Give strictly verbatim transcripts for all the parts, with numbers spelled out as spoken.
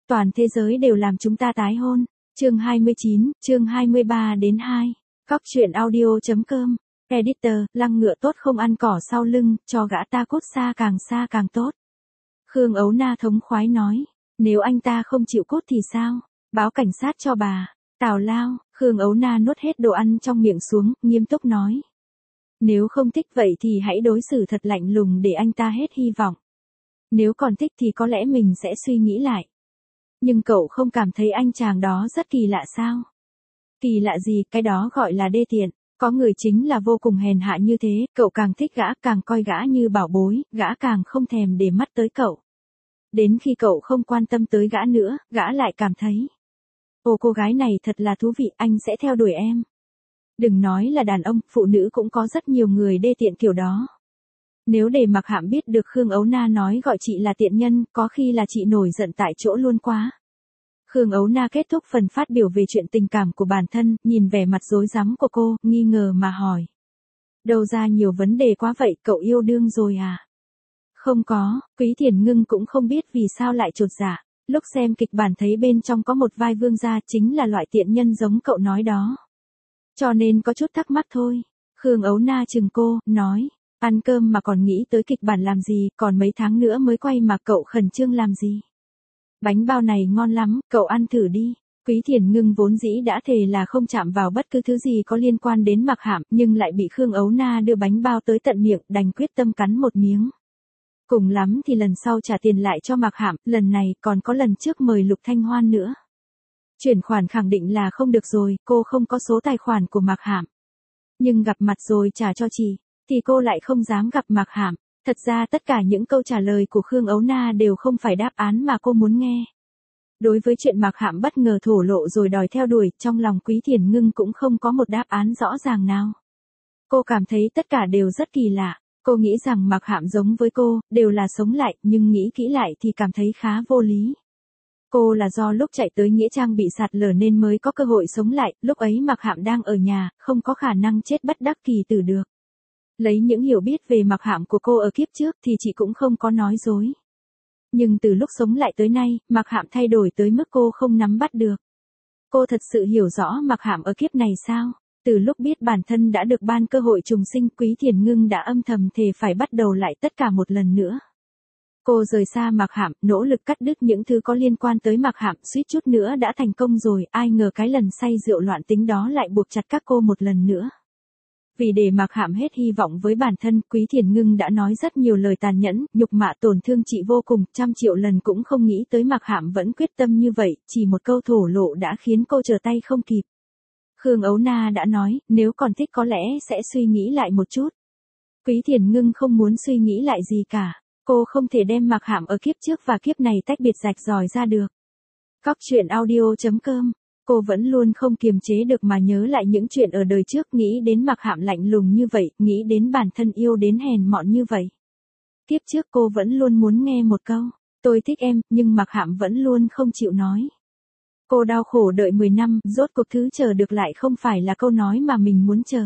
Toàn thế giới đều làm chúng ta tái hôn. Chương hai mươi chín, chương hai mươi ba đến hai. Cóc truyện audio.com. Editor, lăng ngựa tốt không ăn cỏ sau lưng, cho gã ta cút xa càng xa càng tốt. Khương Ấu Na thống khoái nói. Nếu anh ta không chịu cút thì sao? Báo cảnh sát cho bà. Tào lao, Khương Ấu Na nuốt hết đồ ăn trong miệng xuống, nghiêm túc nói. Nếu không thích vậy thì hãy đối xử thật lạnh lùng để anh ta hết hy vọng. Nếu còn thích thì có lẽ mình sẽ suy nghĩ lại. Nhưng cậu không cảm thấy anh chàng đó rất kỳ lạ sao? Kỳ lạ gì, cái đó gọi là đê tiện. Có người chính là vô cùng hèn hạ như thế, cậu càng thích gã, càng coi gã như bảo bối, gã càng không thèm để mắt tới cậu. Đến khi cậu không quan tâm tới gã nữa, gã lại cảm thấy. Ồ, cô gái này thật là thú vị, anh sẽ theo đuổi em. Đừng nói là đàn ông, phụ nữ cũng có rất nhiều người đê tiện kiểu đó. Nếu để Mạc Hạm biết được Khương Ấu Na nói gọi chị là tiện nhân, có khi là chị nổi giận tại chỗ luôn quá. Khương Ấu Na kết thúc phần phát biểu về chuyện tình cảm của bản thân, nhìn vẻ mặt rối rắm của cô, nghi ngờ mà hỏi. Đâu ra nhiều vấn đề quá vậy, cậu yêu đương rồi à? Không có, Quý Thiền Ngưng cũng không biết vì sao lại chột dạ. Lúc xem kịch bản thấy bên trong có một vai vương gia chính là loại tiện nhân giống cậu nói đó. Cho nên có chút thắc mắc thôi. Khương Ấu Na chừng cô, nói. Ăn cơm mà còn nghĩ tới kịch bản làm gì, còn mấy tháng nữa mới quay mà cậu khẩn trương làm gì. Bánh bao này ngon lắm, cậu ăn thử đi. Quý Thiền Ngưng vốn dĩ đã thề là không chạm vào bất cứ thứ gì có liên quan đến Mạc Hạm, nhưng lại bị Khương Ấu Na đưa bánh bao tới tận miệng, đành quyết tâm cắn một miếng. Cùng lắm thì lần sau trả tiền lại cho Mạc Hạm, lần này còn có lần trước mời Lục Thanh Hoan nữa. Chuyển khoản khẳng định là không được rồi, cô không có số tài khoản của Mạc Hạm. Nhưng gặp mặt rồi trả cho chị, thì cô lại không dám gặp Mạc Hạm. Thật ra tất cả những câu trả lời của Khương Ấu Na đều không phải đáp án mà cô muốn nghe. Đối với chuyện Mạc Hạm bất ngờ thổ lộ rồi đòi theo đuổi, trong lòng Quý Thiền Ngưng cũng không có một đáp án rõ ràng nào. Cô cảm thấy tất cả đều rất kỳ lạ. Cô nghĩ rằng Mạc Hạm giống với cô, đều là sống lại, nhưng nghĩ kỹ lại thì cảm thấy khá vô lý. Cô là do lúc chạy tới Nghĩa Trang bị sạt lở nên mới có cơ hội sống lại, lúc ấy Mạc Hạm đang ở nhà, không có khả năng chết bất đắc kỳ tử được. Lấy những hiểu biết về Mạc Hạm của cô ở kiếp trước thì chị cũng không có nói dối. Nhưng từ lúc sống lại tới nay, Mạc Hạm thay đổi tới mức cô không nắm bắt được. Cô thật sự hiểu rõ Mạc Hạm ở kiếp này sao? Từ lúc biết bản thân đã được ban cơ hội trùng sinh, Quý Thiền Ngưng đã âm thầm thề phải bắt đầu lại tất cả một lần nữa. Cô rời xa Mạc Hạm, nỗ lực cắt đứt những thứ có liên quan tới Mạc Hạm, suýt chút nữa đã thành công rồi, ai ngờ cái lần say rượu loạn tính đó lại buộc chặt các cô một lần nữa. Vì để Mạc Hạm hết hy vọng với bản thân, Quý Thiền Ngưng đã nói rất nhiều lời tàn nhẫn, nhục mạ tổn thương chị vô cùng, trăm triệu lần cũng không nghĩ tới Mạc Hạm vẫn quyết tâm như vậy, chỉ một câu thổ lộ đã khiến cô trở tay không kịp. Khương Ấu Na đã nói, nếu còn thích có lẽ sẽ suy nghĩ lại một chút. Quý Thiền Ngưng không muốn suy nghĩ lại gì cả. Cô không thể đem Mạc Hạm ở kiếp trước và kiếp này tách biệt rạch ròi ra được. Cóc truyện audio.com. Cô vẫn luôn không kiềm chế được mà nhớ lại những chuyện ở đời trước, nghĩ đến Mạc Hạm lạnh lùng như vậy, nghĩ đến bản thân yêu đến hèn mọn như vậy. Kiếp trước cô vẫn luôn muốn nghe một câu, tôi thích em, nhưng Mạc Hạm vẫn luôn không chịu nói. Cô đau khổ đợi mười năm, rốt cuộc thứ chờ được lại không phải là câu nói mà mình muốn chờ.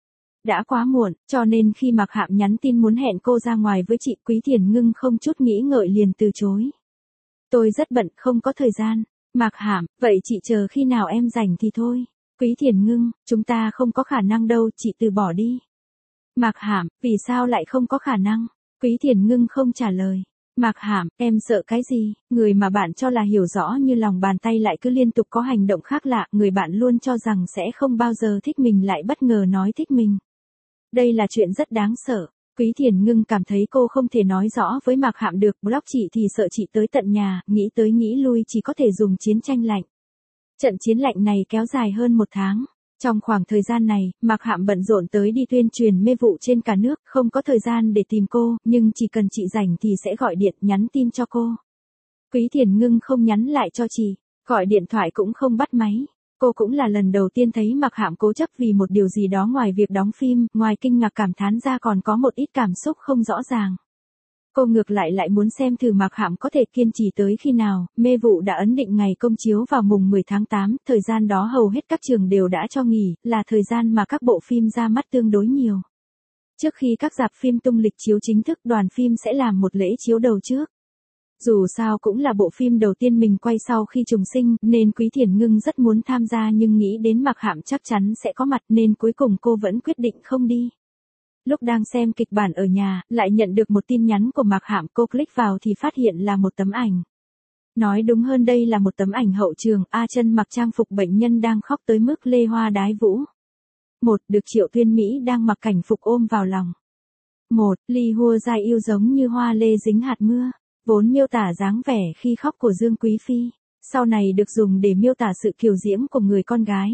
Đã quá muộn, cho nên khi Mạc Hạm nhắn tin muốn hẹn cô ra ngoài với chị, Quý Thiền Ngưng không chút nghĩ ngợi liền từ chối. Tôi rất bận, không có thời gian. Mạc Hạm, vậy chị chờ khi nào em rảnh thì thôi. Quý Thiền Ngưng, chúng ta không có khả năng đâu, chị từ bỏ đi. Mạc Hạm, vì sao lại không có khả năng? Quý Thiền Ngưng không trả lời. Mạc Hạm, em sợ cái gì? Người mà bạn cho là hiểu rõ như lòng bàn tay lại cứ liên tục có hành động khác lạ, người bạn luôn cho rằng sẽ không bao giờ thích mình lại bất ngờ nói thích mình. Đây là chuyện rất đáng sợ. Quý Thiền Ngưng cảm thấy cô không thể nói rõ với Mạc Hạm được, block chị thì sợ chị tới tận nhà, nghĩ tới nghĩ lui chỉ có thể dùng chiến tranh lạnh. Trận chiến lạnh này kéo dài hơn một tháng. Trong khoảng thời gian này, Mạc Hạm bận rộn tới đi tuyên truyền mê vụ trên cả nước, không có thời gian để tìm cô, nhưng chỉ cần chị rảnh thì sẽ gọi điện, nhắn tin cho cô. Quý Thiền Ngưng không nhắn lại cho chị, gọi điện thoại cũng không bắt máy. Cô cũng là lần đầu tiên thấy Mạc Hạm cố chấp vì một điều gì đó ngoài việc đóng phim, ngoài kinh ngạc cảm thán ra còn có một ít cảm xúc không rõ ràng. Cô ngược lại lại muốn xem thử Mạc Hạm có thể kiên trì tới khi nào. Mê vụ đã ấn định ngày công chiếu vào mùng mười tháng tám, thời gian đó hầu hết các trường đều đã cho nghỉ, là thời gian mà các bộ phim ra mắt tương đối nhiều. Trước khi các rạp phim tung lịch chiếu chính thức, đoàn phim sẽ làm một lễ chiếu đầu trước. Dù sao cũng là bộ phim đầu tiên mình quay sau khi trùng sinh, nên Quý Thiền Ngưng rất muốn tham gia nhưng nghĩ đến Mạc Hạm chắc chắn sẽ có mặt nên cuối cùng cô vẫn quyết định không đi. Lúc đang xem kịch bản ở nhà, lại nhận được một tin nhắn của Mạc Hạm, cô click vào thì phát hiện là một tấm ảnh. Nói đúng hơn đây là một tấm ảnh hậu trường, A Chân mặc trang phục bệnh nhân đang khóc tới mức lê hoa đái vũ. Một, được Triệu Tuyên Mỹ đang mặc cảnh phục ôm vào lòng. Một, Ly Hua Giai yêu giống như hoa lê dính hạt mưa, vốn miêu tả dáng vẻ khi khóc của Dương Quý Phi, sau này được dùng để miêu tả sự kiều diễm của người con gái.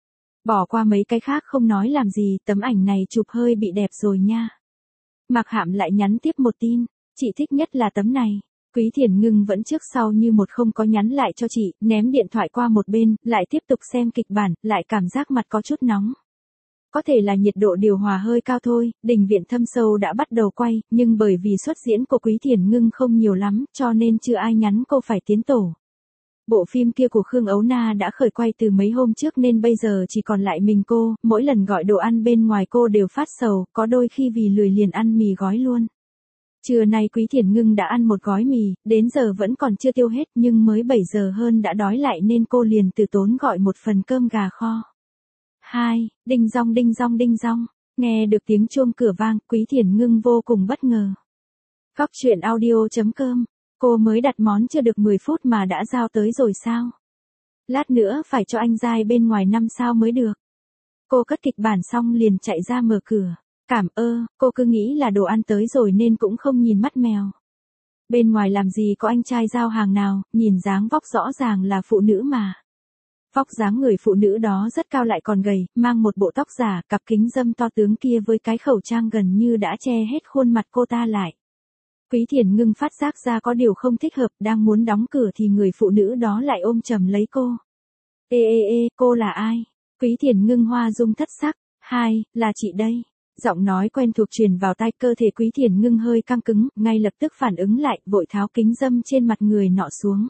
Bỏ qua mấy cái khác không nói làm gì, tấm ảnh này chụp hơi bị đẹp rồi nha. Mạc Hạm lại nhắn tiếp một tin, chị thích nhất là tấm này. Quý Thiền Ngưng vẫn trước sau như một không có nhắn lại cho chị, ném điện thoại qua một bên, lại tiếp tục xem kịch bản, lại cảm giác mặt có chút nóng. Có thể là nhiệt độ điều hòa hơi cao thôi, Đình Viện Thâm Sâu đã bắt đầu quay, nhưng bởi vì xuất diễn của Quý Thiền Ngưng không nhiều lắm, cho nên chưa ai nhắn cô phải tiến tổ. Bộ phim kia của Khương Ấu Na đã khởi quay từ mấy hôm trước nên bây giờ chỉ còn lại mình cô, mỗi lần gọi đồ ăn bên ngoài cô đều phát sầu, có đôi khi vì lười liền ăn mì gói luôn. Trưa nay Quý Thiền Ngưng đã ăn một gói mì, đến giờ vẫn còn chưa tiêu hết nhưng mới bảy giờ hơn đã đói lại nên cô liền từ tốn gọi một phần cơm gà kho. Hai, đinh dong đinh dong đinh dong, nghe được tiếng chuông cửa vang, Quý Thiền Ngưng vô cùng bất ngờ. Góc truyện audio chấm com, cô mới đặt món chưa được mười phút mà đã giao tới rồi sao? Lát nữa phải cho anh Giai bên ngoài năm sao mới được. Cô cất kịch bản xong liền chạy ra mở cửa. Cảm ơ, cô cứ nghĩ là đồ ăn tới rồi nên cũng không nhìn mắt mèo. Bên ngoài làm gì có anh trai giao hàng nào, nhìn dáng vóc rõ ràng là phụ nữ mà. Vóc dáng người phụ nữ đó rất cao lại còn gầy, mang một bộ tóc giả, cặp kính râm to tướng kia với cái khẩu trang gần như đã che hết khuôn mặt cô ta lại. Quý Thiền Ngưng phát giác ra có điều không thích hợp, đang muốn đóng cửa thì người phụ nữ đó lại ôm chầm lấy cô. Ê ê ê, cô là ai? Quý Thiền Ngưng hoa dung thất sắc. Hai, là chị đây. Giọng nói quen thuộc truyền vào tai, cơ thể Quý Thiền Ngưng hơi căng cứng, ngay lập tức phản ứng lại, vội tháo kính râm trên mặt người nọ xuống.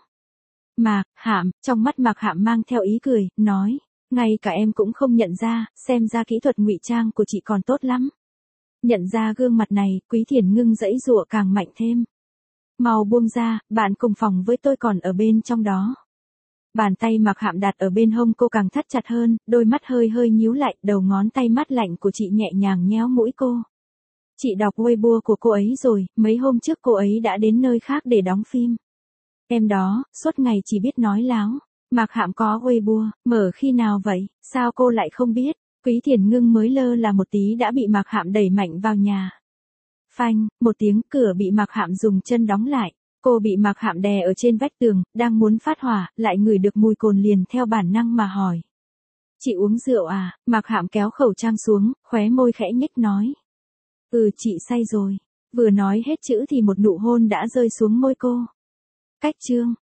Mạc Hạm, trong mắt Mạc Hạm mang theo ý cười, nói, ngay cả em cũng không nhận ra, xem ra kỹ thuật ngụy trang của chị còn tốt lắm. Nhận ra gương mặt này, Quý Thiền Ngưng giãy giụa càng mạnh thêm. Mau buông ra, bạn cùng phòng với tôi còn ở bên trong đó. Bàn tay Mạc Hạm đặt ở bên hông cô càng thắt chặt hơn, đôi mắt hơi hơi nhíu lại, đầu ngón tay mát lạnh của chị nhẹ nhàng nhéo mũi cô. Chị đọc Weibo của cô ấy rồi, mấy hôm trước cô ấy đã đến nơi khác để đóng phim. Em đó, suốt ngày chỉ biết nói láo. Mạc Hạm có Weibo, mở khi nào vậy, sao cô lại không biết? Quý Thiền Ngưng mới lơ là một tí đã bị Mạc Hạm đẩy mạnh vào nhà. Phanh, một tiếng, cửa bị Mạc Hạm dùng chân đóng lại. Cô bị Mạc Hạm đè ở trên vách tường, đang muốn phát hỏa, lại ngửi được mùi cồn liền theo bản năng mà hỏi. Chị uống rượu à? Mạc Hạm kéo khẩu trang xuống, khóe môi khẽ nhếch nói. Ừ, chị say rồi. Vừa nói hết chữ thì một nụ hôn đã rơi xuống môi cô. Cách chương.